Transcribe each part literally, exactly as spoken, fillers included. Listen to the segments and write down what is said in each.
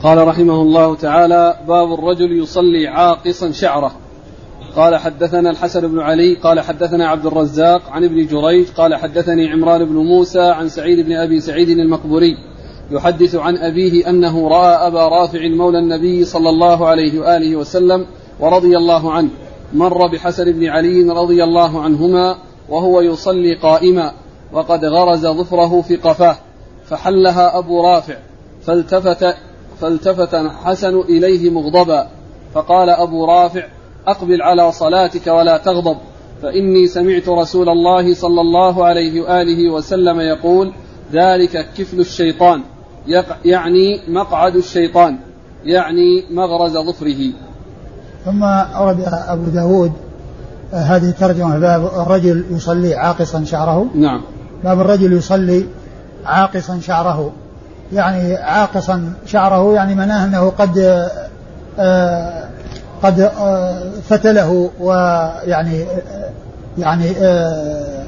قال رحمه الله تعالى: باب الرجل يصلي عاقصا شعره. قال حدثنا الحسن بن علي قال حدثنا عبد الرزاق عن ابن جريج قال حدثني عمران بن موسى عن سعيد بن أبي سعيد المقبوري يحدث عن أبيه أنه رأى أبا رافع مولى النبي صلى الله عليه وآله وسلم ورضي الله عنه مر بحسن بن علي رضي الله عنهما وهو يصلي قائما وقد غرز ظفره في قفاه فحلها أبو رافع فالتفت, فالتفت حسن إليه مغضبا فقال أبو رافع: أقبل على صلاتك ولا تغضب، فإني سمعت رسول الله صلى الله عليه وآله وسلم يقول: ذلك كفل الشيطان، يعني مقعد الشيطان، يعني مغرز ظفره. ثم أورد أبو داود هذه الترجمة: باب الرجل يصلي عاقصا شعره. نعم. باب الرجل يصلي عاقصا شعره، يعني عاقصا شعره يعني معناه أنه قد آه قد آه فتله، ويعني يعني آه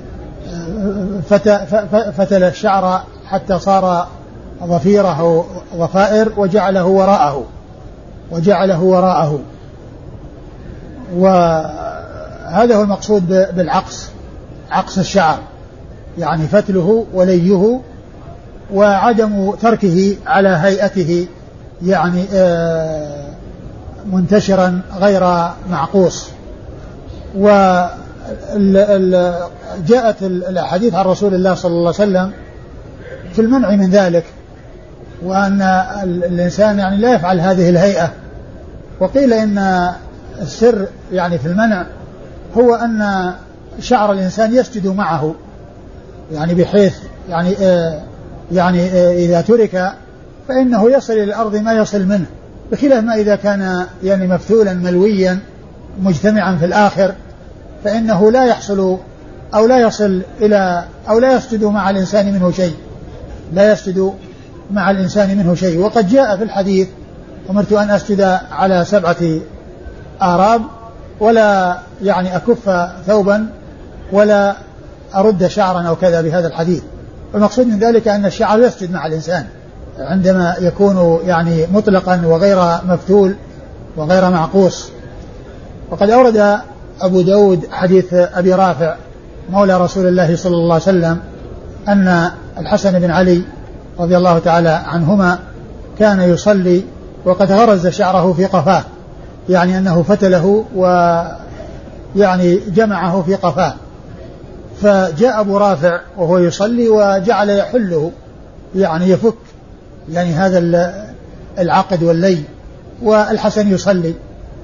فتل الشعر حتى صار ضفيره ضفائر وجعله وراءه وجعله وراءه وهذا هو المقصود بالعقص، عقص الشعر، يعني فتله وليه وعدم تركه على هيئته، يعني منتشرا غير معقوص. وجاءت الأحاديث عن رسول الله صلى الله عليه وسلم في المنع من ذلك، وأن الإنسان يعني لا يفعل هذه الهيئة. وقيل إن السر يعني في المنع هو أن شعر الإنسان يسجد معه، يعني بحيث يعني آه يعني آه إذا ترك فإنه يصل إلى الأرض ما يصل منه، بخلاف ما إذا كان يعني مفتولا ملويا مجتمعا في الآخر فإنه لا يحصل أو لا يصل إلى أو لا يسجد مع الإنسان منه شيء لا يسجد مع الإنسان منه شيء. وقد جاء في الحديث: أمرت أن أسجد على سبعة آراب ولا يعني أكف ثوبا ولا أرد شعرا أو كذا بهذا الحديث. المقصود من ذلك أن الشعر يسجد مع الإنسان عندما يكون يعني مطلقا وغير مفتول وغير معقوس. وقد أورد أبو داود حديث أبي رافع مولى رسول الله صلى الله عليه وسلم أن الحسن بن علي رضي الله تعالى عنهما كان يصلي وقد غرز شعره في قفاه، يعني أنه فتله ويعني جمعه في قفاه. فجاء أبو رافع وهو يصلي وجعل يحله، يعني يفك يعني هذا العقد واللي، والحسن يصلي.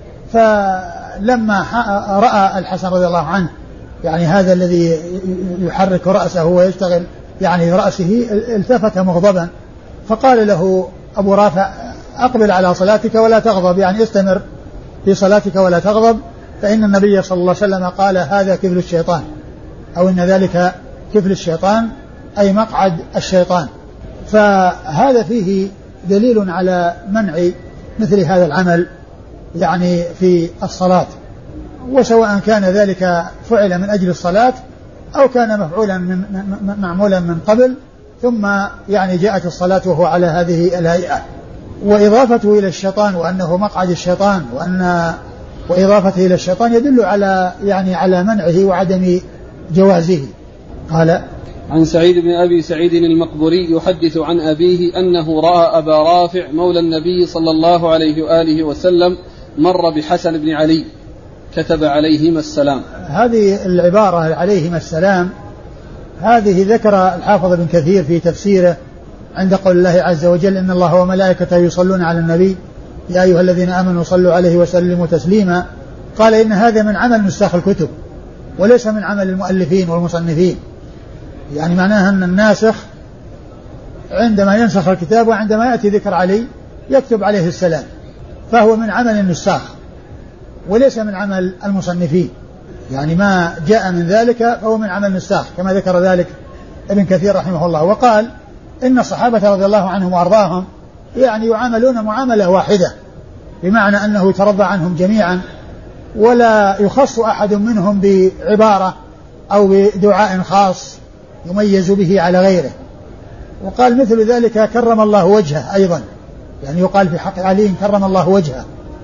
فلما رأى الحسن رضي الله عنه يعني هذا الذي يحرك رأسه ويشتغل يعني رأسه التفت مغضبا، فقال له أبو رافع: أقبل على صلاتك ولا تغضب، يعني استمر في صلاتك ولا تغضب، فإن النبي صلى الله عليه وسلم قال: هذا كفل الشيطان، أو إن ذلك كفل الشيطان أي مقعد الشيطان. فهذا فيه دليل على منع مثل هذا العمل يعني في الصلاة، وسواء كان ذلك فعل من أجل الصلاة أو كان مفعولا من معمولا من قبل ثم يعني جاءت الصلاة وهو على هذه الهيئة. وإضافته إلى الشيطان وأنه مقعد الشيطان وأن وإضافته إلى الشيطان يدل على يعني على منعه وعدم جوازه. قال: عن سعيد بن أبي سعيد المقبوري يحدث عن أبيه أنه رأى أبا رافع مولى النبي صلى الله عليه وآله وسلم مر بحسن بن علي كتب عليهما السلام. هذه العبارة عليهما السلام هذه ذكر الحافظ ابن كثير في تفسيره عند قول الله عز وجل: إن الله وملائكته يصلون على النبي يا أيها الذين آمنوا صلوا عليه وسلموا تسليما. قال: إن هذا من عمل نساخ الكتب وليس من عمل المؤلفين والمصنفين، يعني معناها أن الناسخ عندما ينسخ الكتاب وعندما يأتي ذكر علي يكتب عليه السلام، فهو من عمل النساخ وليس من عمل المصنفين، يعني ما جاء من ذلك فهو من عمل النساخ كما ذكر ذلك ابن كثير رحمه الله. وقال: إن الصحابة رضي الله عنهم وأرضاهم يعني يعاملون معاملة واحدة، بمعنى أنه يترضى عنهم جميعا ولا يخص أحد منهم بعبارة أو بدعاء خاص يميز به على غيره. وقال مثل ذلك: كرم الله وجهه أيضا، يعني يقال في حق علي كرم الله وجهه.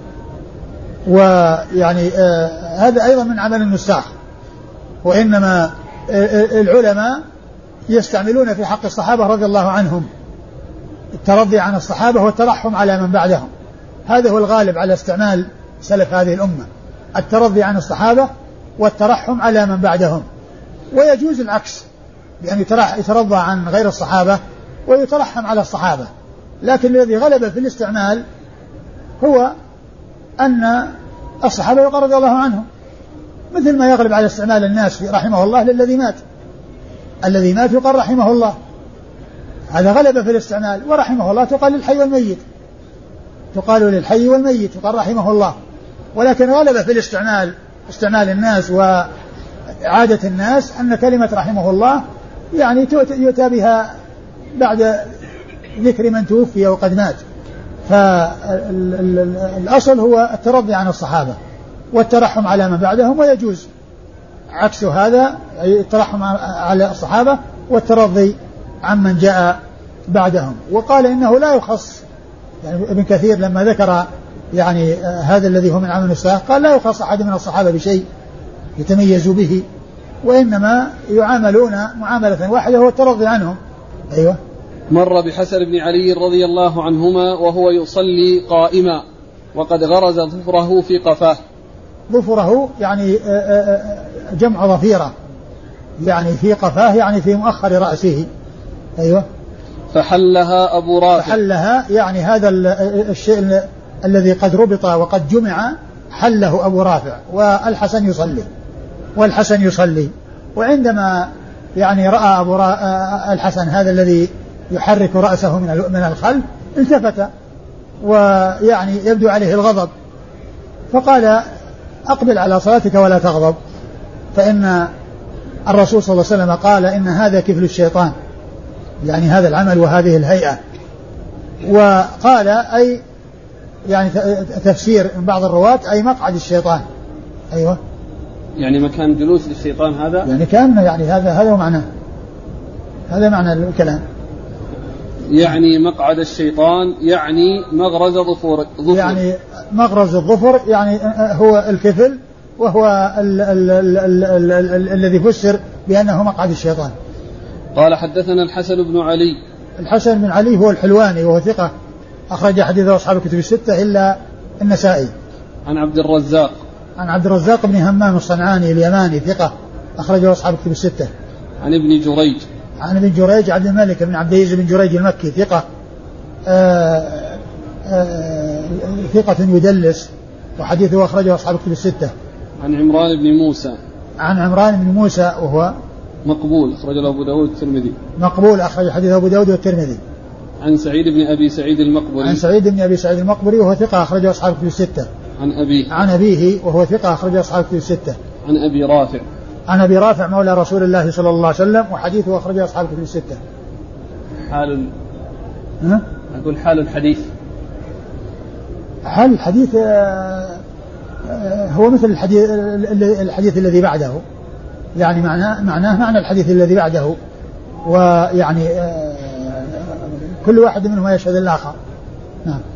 ويعني آه هذا أيضا من عمل النساخ. وإنما آه العلماء يستعملون في حق الصحابة رضي الله عنهم الترضي عن الصحابة والترحم على من بعدهم. هذا هو الغالب على استعمال سلف هذه الأمة، الترضي عن الصحابة والترحم على من بعدهم. ويجوز العكس، يعني يترضى عن غير الصحابة ويترحم على الصحابة، لكن الذي غلب في الاستعمال هو أن الصحابة يقال رضي الله عنهم، مثل ما يغلب على استعمال الناس في رحمه الله للذي مات. الذي مات يقال رحمه الله، هذا غلب في الاستعمال. ورحمه الله تقال للحي والميت، تقال للحي والميت يقال رحمه الله. ولكن غلب في الاستعمال استعمال الناس وعادة الناس أن كلمة رحمه الله يعني يؤتى بها بعد ذكر من توفي وقد مات. فالأصل هو الترضي عن الصحابة والترحم على من بعدهم، ويجوز عكس هذا، الترحم على الصحابة والترضي عن من جاء بعدهم. وقال إنه لا يخص، يعني ابن كثير لما ذكر يعني هذا الذي هو من عمل النساخ قال لا يخص أحد من الصحابة بشيء يتميز به، وإنما يعاملون معاملة واحدة هو الترضي عنهم. أيوة. مر بحسن بن علي رضي الله عنهما وهو يصلي قائما وقد غرز ظفره في قفاه. ظفره يعني جمع ظفيرة، يعني في قفاه يعني في مؤخر رأسه. أيوة. فحلها أبو رافع. فحلها يعني هذا الشيء الذي قد ربط وقد جمع حله أبو رافع. والحسن يصلي والحسن يصلي وعندما يعني رأى أبو الحسن هذا الذي يحرك رأسه من من الخلف التفت ويعني يبدو عليه الغضب، فقال أقبل على صلاتك ولا تغضب، فإن الرسول صلى الله عليه وسلم قال إن هذا كفل الشيطان، يعني هذا العمل وهذه الهيئة. وقال أي يعني تفسير من بعض الرواة أي مقعد الشيطان. أيوة. يعني مكان جلوس للشيطان هذا، يعني كان يعني هذا هذا هو معناه، هذا معنى الكلام. يعني مقعد الشيطان يعني مغرز ظفر, ظفر. يعني مغرز الظفر يعني هو الكفل، وهو ال ال ال ال ال ال ال الذي فسر بأنه مقعد الشيطان. قال حدثنا الحسن بن علي. الحسن بن علي هو الحلواني وهو ثقة أخرج حديثه أصحاب الكتب الستة إلا النسائي. عن عبد الرزاق. عن عبد الرزاق بن همام الصنعاني اليماني ثقة أخرجه أصحاب الكتب الستة. عن ابن جريج. عن ابن جريج عبد الملك بن عبد العزيز بن جريج المكي ثقة آآ آآ ثقة يدلس وحديثه أخرجه أصحاب الكتب الستة. عن عمران بن موسى. عن عمران بن موسى وهو مقبول أخرج له أبو داود والترمذي. مقبول أخرج حديثه أبو داود والترمذي. عن سعيد بن أبي سعيد المقبري. عن سعيد بن أبي سعيد المقبري وهو ثقة أخرجه أصحاب الكتب الستة. عن أبيه. عن أبيه وهو ثقة أخرجه أصحاب الكتب الستة. عن أبي رافع. عن أبي رافع مولى رسول الله صلى الله عليه وسلم وحديثه أخرجه أصحاب الكتب الستة. حال ها؟ أقول حال الحديث. حال الحديث هو مثل الحديث الحديث الذي بعده، يعني معناه معناه معنى الحديث الذي بعده، ويعني كل واحد منهما يشهد الآخر. نعم.